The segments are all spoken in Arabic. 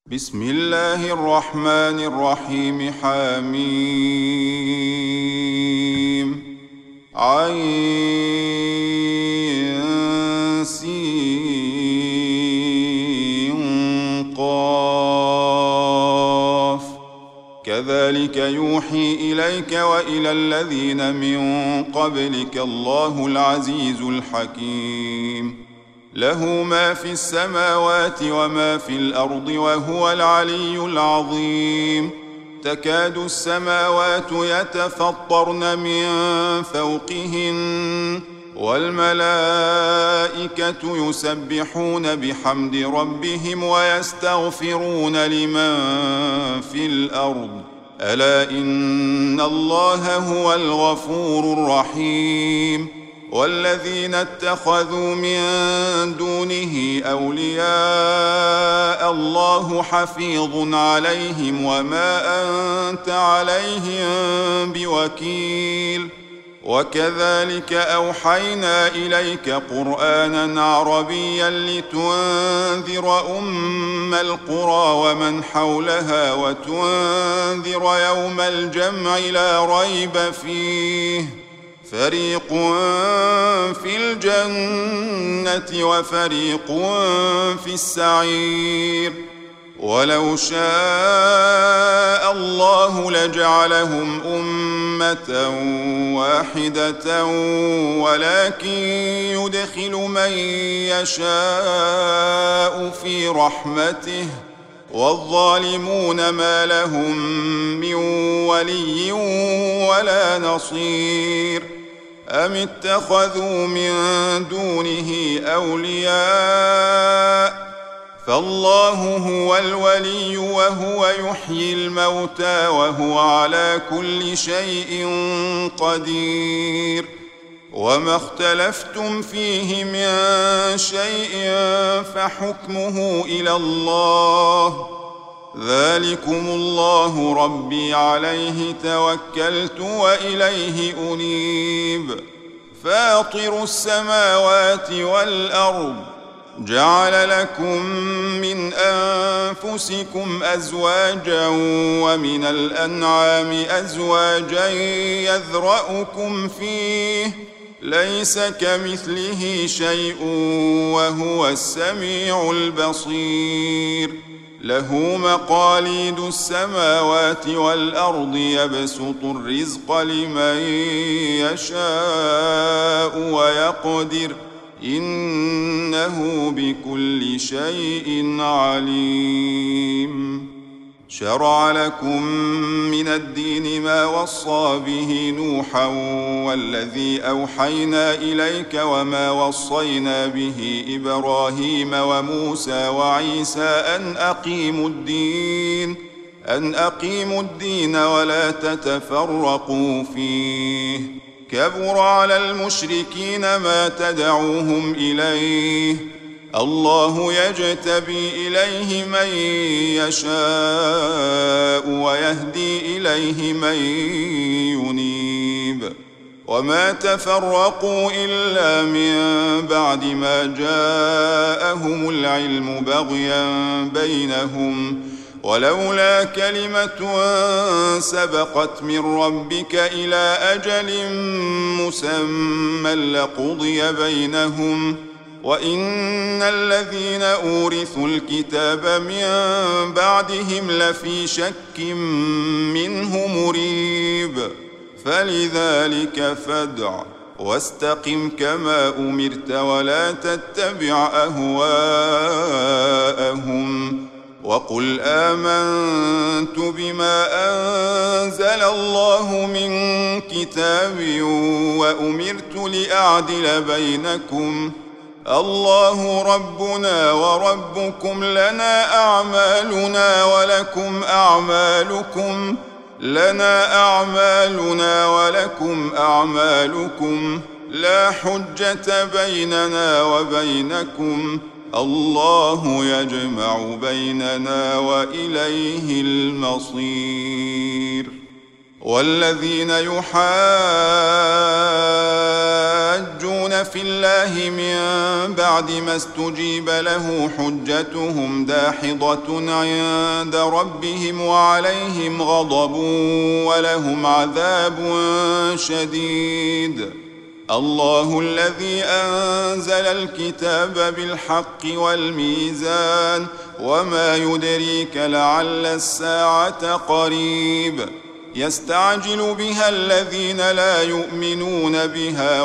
بسم الله الرحمن الرحيم. حميم عين سين قاف كذلك يوحي إليك وإلى الذين من قبلك الله العزيز الحكيم. له ما في السماوات وما في الأرض وهو العلي العظيم. تكاد السماوات يتفطرن من فوقهن والملائكة يسبحون بحمد ربهم ويستغفرون لمن في الأرض ألا إن الله هو الغفور الرحيم. والذين اتخذوا من دونه أولياء الله حفيظ عليهم وما أنت عليهم بوكيل. وكذلك أوحينا إليك قرآنا عربيا لتنذر أم القرى ومن حولها وتنذر يوم الجمع لا ريب فيه فريق في الجنة وفريق في السعير. ولو شاء الله لجعلهم أمة واحدة ولكن يدخل من يشاء في رحمته والظالمون ما لهم من ولي ولا نصير. أم اتخذوا من دونه أولياء فالله هو الولي وهو يحيي الموتى وهو على كل شيء قدير. وما اختلفتم فيه من شيء فحكمه إلى الله ذلكم الله ربي عليه توكلت وإليه أنيب. فاطر السماوات والأرض جعل لكم من أنفسكم أزواجا ومن الأنعام أزواجا يذرأكم فيه ليس كمثله شيء وهو السميع البصير. له مقاليد السماوات والأرض يبسط الرزق لمن يشاء ويقدر إنه بكل شيء عليم. شرع لكم من الدين ما وصى به نوحا والذي أوحينا إليك وما وصينا به إبراهيم وموسى وعيسى أن أقيموا الدين ولا تتفرقوا فيه. كبر على المشركين ما تدعوهم إليه الله يجتبي إليه من يشاء ويهدي إليه من ينيب. وما تفرقوا إلا من بعد ما جاءهم العلم بغيا بينهم ولولا كلمة سبقت من ربك إلى أجل مسمى لقضي بينهم وإن الذين أورثوا الكتاب من بعدهم لفي شك منه مريب. فلذلك فادع واستقم كما أمرت ولا تتبع أهواءهم وقل آمنت بما أنزل الله من كتاب وأمرت لأعدل بينكم الله ربنا وربكم لنا أعمالنا ولكم أعمالكم لا حجة بيننا وبينكم الله يجمع بيننا وإليه المصير. والذين يحاجون يجادلون في الله من بعد ما استجيب له حجتهم داحضة عند ربهم وعليهم غضب ولهم عذاب شديد. الله الذي أنزل الكتاب بالحق والميزان وما يدريك لعل الساعة قريب. يستعجل بها الذين لا يؤمنون بها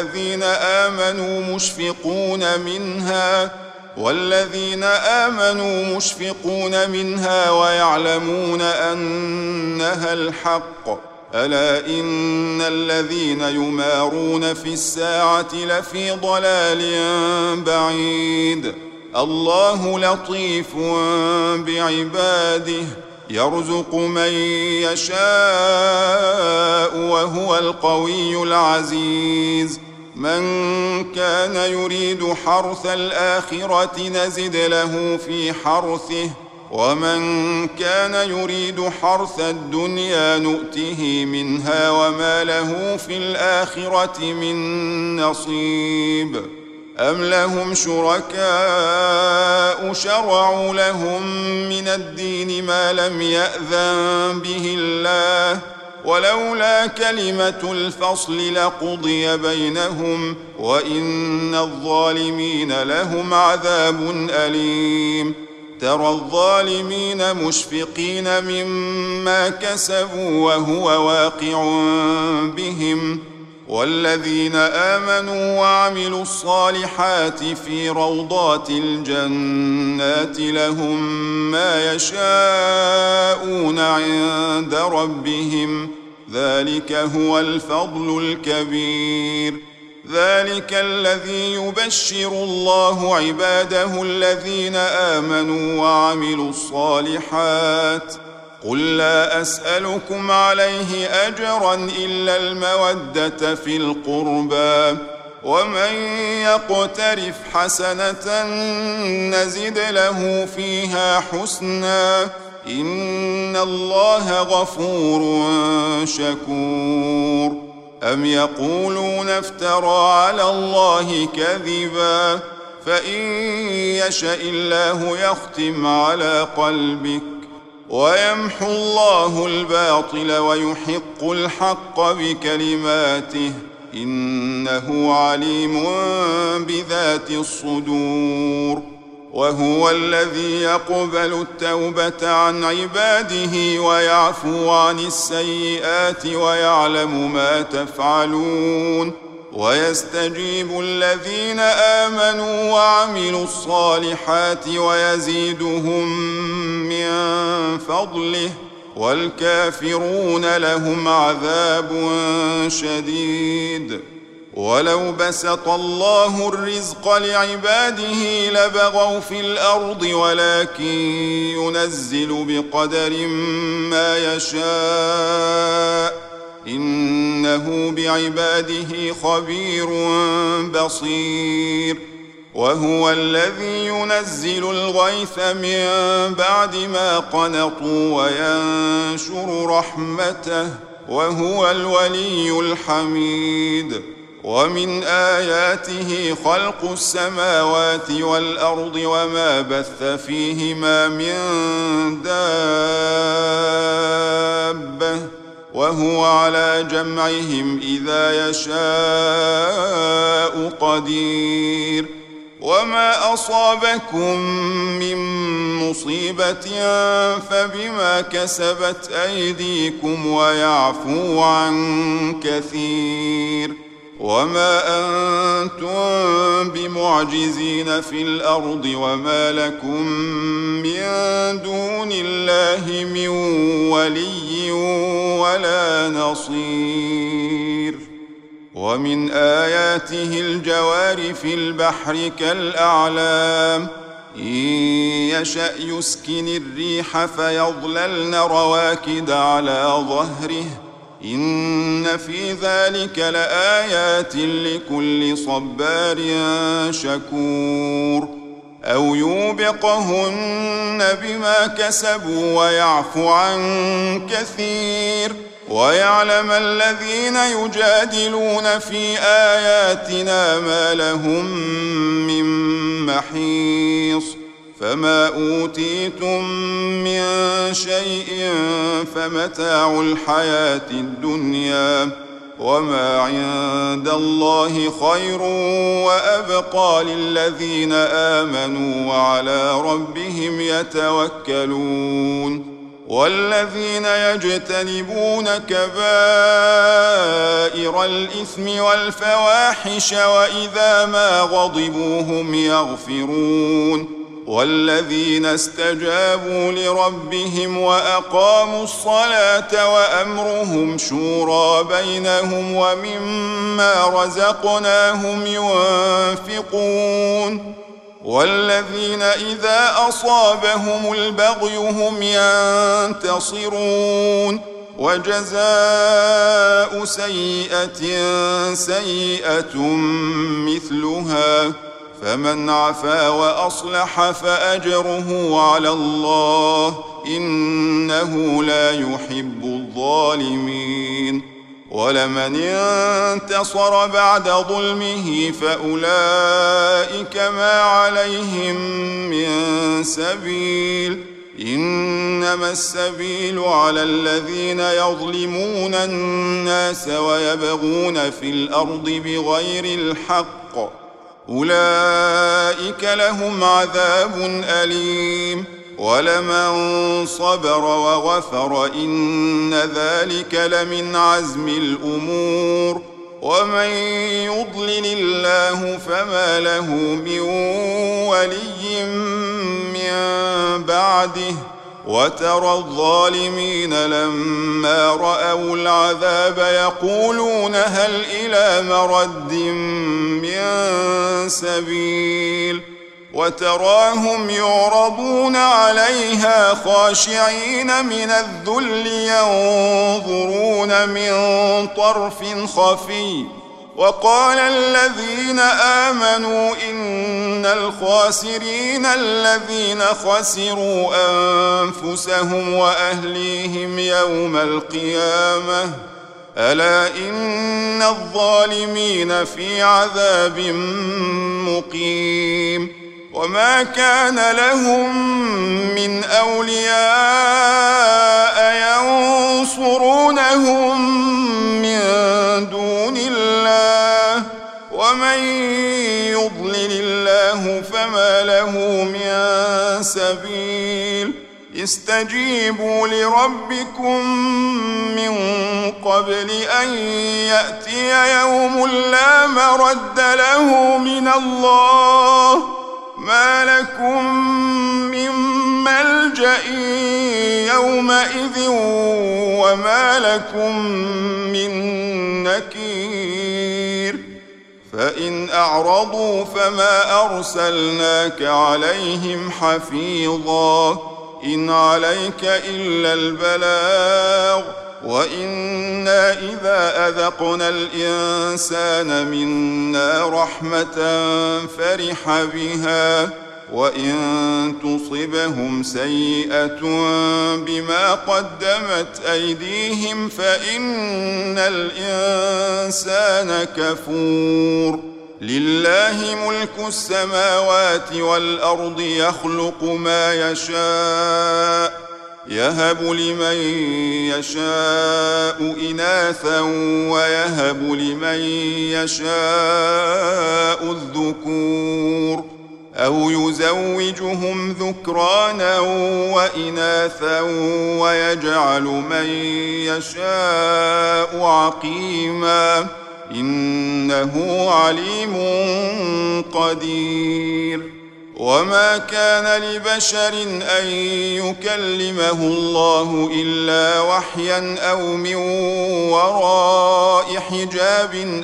والذين آمنوا مشفقون منها ويعلمون أنها الحق. ألا إن الذين يمارون في الساعة لفي ضلال بعيد. الله لطيف بعباده يرزق من يشاء وهو القوي العزيز. من كان يريد حرث الآخرة نزد له في حرثه ومن كان يريد حرث الدنيا نؤته منها وما له في الآخرة من نصيب. أم لهم شركاء شرعوا لهم من الدين ما لم يأذن به الله ولولا كلمة الفصل لقضي بينهم وإن الظالمين لهم عذاب أليم. ترى الظالمين مشفقين مما كسبوا وهو واقع بهم والذين آمنوا وعملوا الصالحات في روضات الجنات لهم ما يشاءون عند ربهم ذلك هو الفضل الكبير. ذلك الذي يبشر الله عباده الذين آمنوا وعملوا الصالحات. قل لا أسألكم عليه أجرا إلا المودة في القربى ومن يقترف حسنة نزد له فيها حسنا إن الله غفور شكور. أم يقولون افترى على الله كذبا فإن يشأ الله يختم على قلبك ويمحو الله الباطل ويحق الحق بكلماته إنه عليم بذات الصدور. وهو الذي يقبل التوبة عن عباده ويعفو عن السيئات ويعلم ما تفعلون ويستجيب الذين آمنوا وعملوا الصالحات ويزيدهم من فضله والكافرون لهم عذاب شديد. ولو بسط الله الرزق لعباده لبغوا في الأرض ولكن ينزل بقدر ما يشاء إنه بعباده خبير بصير. وهو الذي ينزل الغيث من بعد ما قنطوا وينشر رحمته وهو الولي الحميد. ومن آياته خلق السماوات والأرض وما بث فيهما من دابة وهو على جمعهم إذا يشاء قدير. وما أصابكم من مصيبة فبما كسبت أيديكم ويعفو عن كثير. وما أنتم بمعجزين في الأرض وما لكم من دون الله من ولي ولا نصير. ومن آياته الجوار في البحر كالأعلام إن يشأ يسكن الريح فيظللن رواكد على ظهره إن في ذلك لآيات لكل صبار شكور. أو يوبقهن بما كسبوا ويعفو عن كثير ويعلم الذين يجادلون في آياتنا ما لهم من محيص فما أوتيتم من شيء فمتاع الحياة الدنيا وما عند الله خير وأبقى للذين آمنوا وعلى ربهم يتوكلون والذين يجتنبون كبائر الإثم والفواحش وإذا ما غضبوا هم يغفرون والذين استجابوا لربهم وأقاموا الصلاة وأمرهم شورى بينهم ومما رزقناهم ينفقون والذين إذا أصابهم البغي هم ينتصرون وجزاء سيئة سيئة مثلها فمن عفا وأصلح فأجره على الله إنه لا يحب الظالمين ولمن انتصر بعد ظلمه فأولئك ما عليهم من سبيل إنما السبيل على الذين يظلمون الناس ويبغون في الأرض بغير الحق أولئك لهم عذاب أليم ولمن صبر وغفر إن ذلك لمن عزم الأمور ومن يضلل الله فما له من ولي من بعده وترى الظالمين لما رأوا العذاب يقولون هل إلى مرد من سبيل وتراهم يعرضون عليها خاشعين من الذل ينظرون من طرف خفي وقال الذين آمنوا إن الخاسرين الذين خسروا أنفسهم وأهليهم يوم القيامة ألا إن الظالمين في عذاب مقيم وما كان لهم من أولياء ينصرونهم من دون الله ومن يضلل الله فما له من سبيل استجيبوا لربكم من قبل أن يأتي يوم لا مرد له من الله ما لكم من ملجأ يومئذ وما لكم من نكير فإن أعرضوا فما أرسلناك عليهم حفيظا إن عليك إلا البلاغ وإنا إذا أذقنا الإنسان منا رحمة فرح بها وإن تصبهم سيئة بما قدمت أيديهم فإن الإنسان كفور لله ملك السماوات والأرض يخلق ما يشاء يهب لمن يشاء إناثا ويهب لمن يشاء الذكور أو يزوجهم ذكرانا وإناثا ويجعل من يشاء عقيما إنه عليم قدير وما كان لبشر أن يكلمه الله إلا وحيا أو من وراء حجاب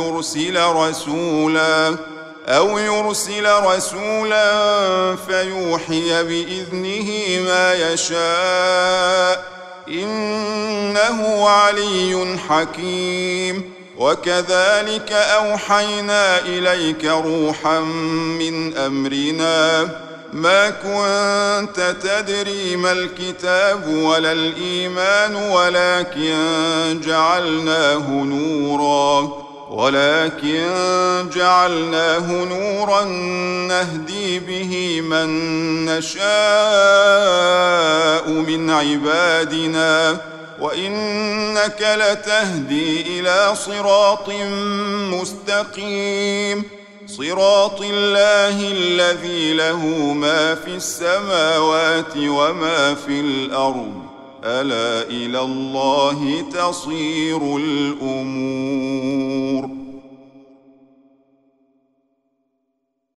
أو يرسل رسولا فيوحي بإذنه ما يشاء إنه علي حكيم وكذلك أوحينا إليك روحا من أمرنا ما كنت تدري ما الكتاب ولا الإيمان ولكن جعلناه نورا نهدي به من نشاء من عبادنا وإنك لتهدي إلى صراط مستقيم صراط الله الذي له ما في السماوات وما في الأرض ألا إلى الله تصير الأمور